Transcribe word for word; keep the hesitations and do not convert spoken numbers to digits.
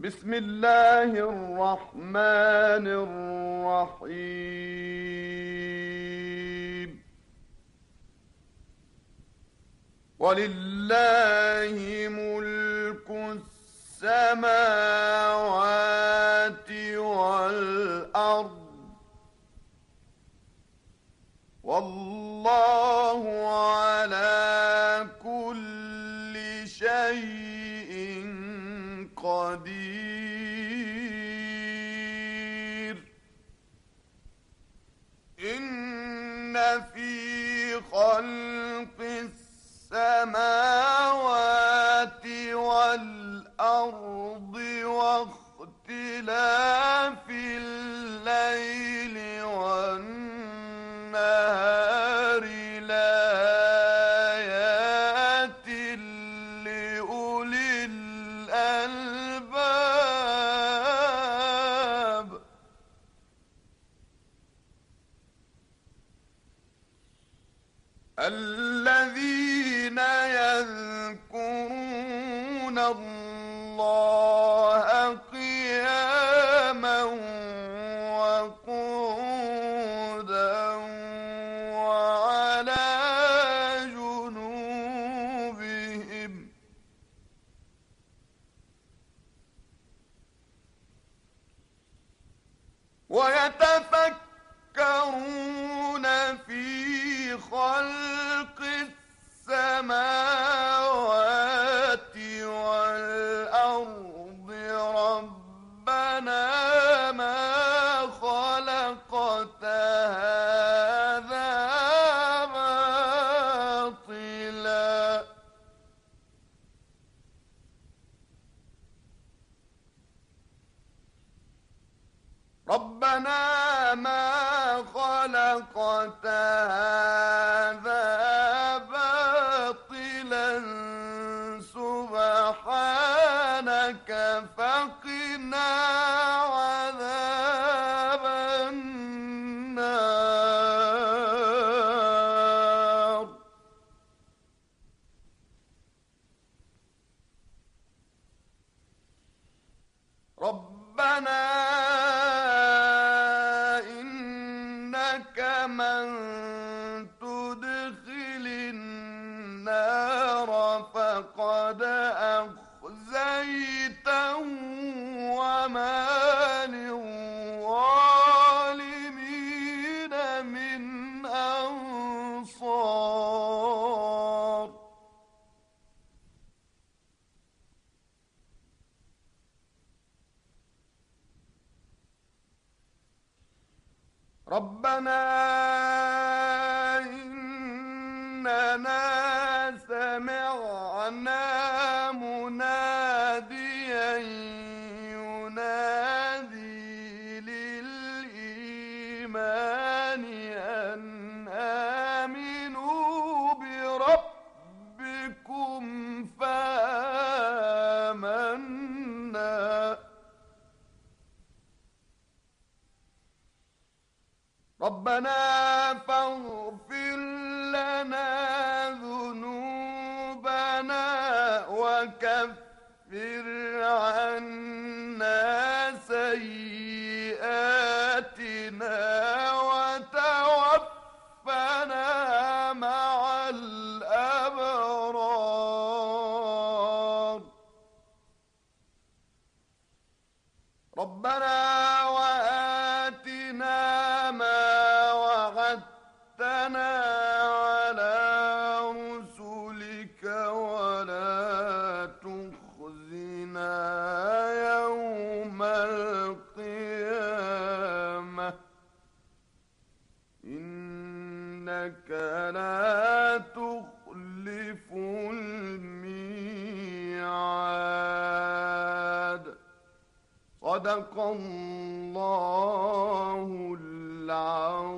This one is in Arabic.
بسم الله الرحمن الرحيم. ولله ملك السماوات والأرض، والله على كل شيء قدير. إن في خلق السماوات والأرض واختلاف الليل والنهار لآيات لأولي الألباب. الذين يذكرون الله قياما وقعودا وعلى جنوبهم ويتفكرون في خلق السماوات والأرض ربنا ما خلقت هذا باطلا ربنا ما خلقت هذا باطلا سبحانك فقنا عذاب النار. ربنا من تدخل النار فقد أخزيته وما للظالمين من أنصار. ربنا إننا سمعنا مناديا ينادي للإيمان أن آمنوا بربكم فآمنا. ربنا فاغفر لنا ذنوبنا وكفر عنا سيئاتنا وتوفنا مع الأبرار. ربنا وآتنا ما وعدتنا على رسلك ولا تخزنا يوم القيامة إنك لا تخلف الميعاد. صدق الله العظيم.